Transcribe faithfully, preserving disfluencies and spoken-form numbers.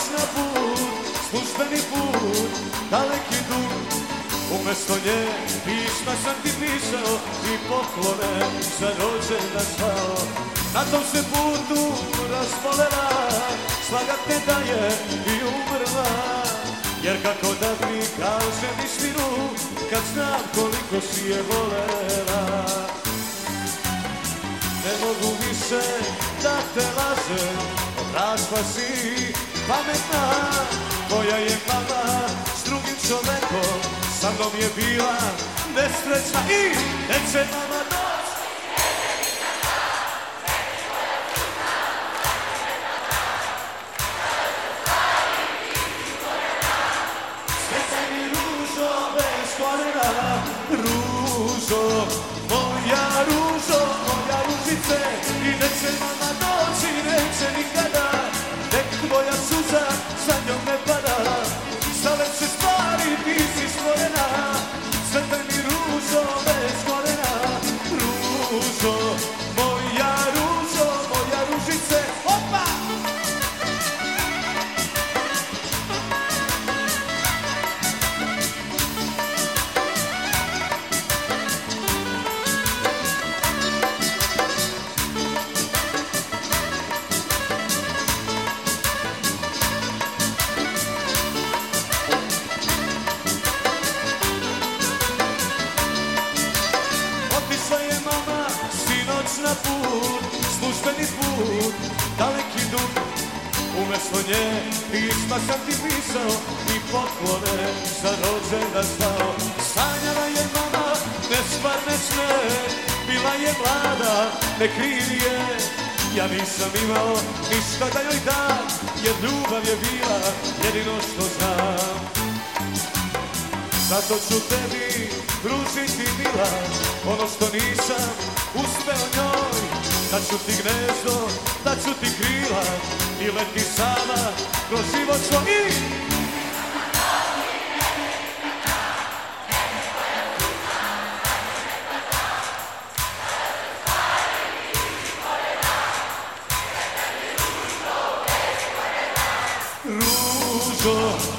na put, službeni put, daleki dug. Umjesto nje pisma sam ti pisao i poklone za rođendan zvao. Na tom se putu razbolela, slagat ne da je i umrla. Jer kako da ti kažem istinu, kad znam koliko si je volela. Ne mogu više da te lažem, odrasla si pametna. Tvoja je mama s drugim čovekom, sa mnom je bila nesrećna i neće mama doći. Sveta mi ružo bez koljena, ružo, moja ružo, moja ružice. I neće mama doći, neće nikada, nek tvoja suza za njom ne pada. Za lepše stvari ti si stvorena, sveta mi ružo bez koljena, ružo, moja ružo, moja ružice. Opa! Na put, službeni put, daleki dug. Umjesto nje pisma sam ti pisao i poklone za rođendan zvao. Sanjala je mama nestvarne sne, bila je mlada, ne krivi je. Ja nisam imao ništa da joj dam, jer ljubav je bila jedino što znam. Zato ću tebi pružiti mila, ono što nisam uspeo njoj. Da ću ti gnezdo, da ću ti krila i leti sama kroz život svoj. Ružo,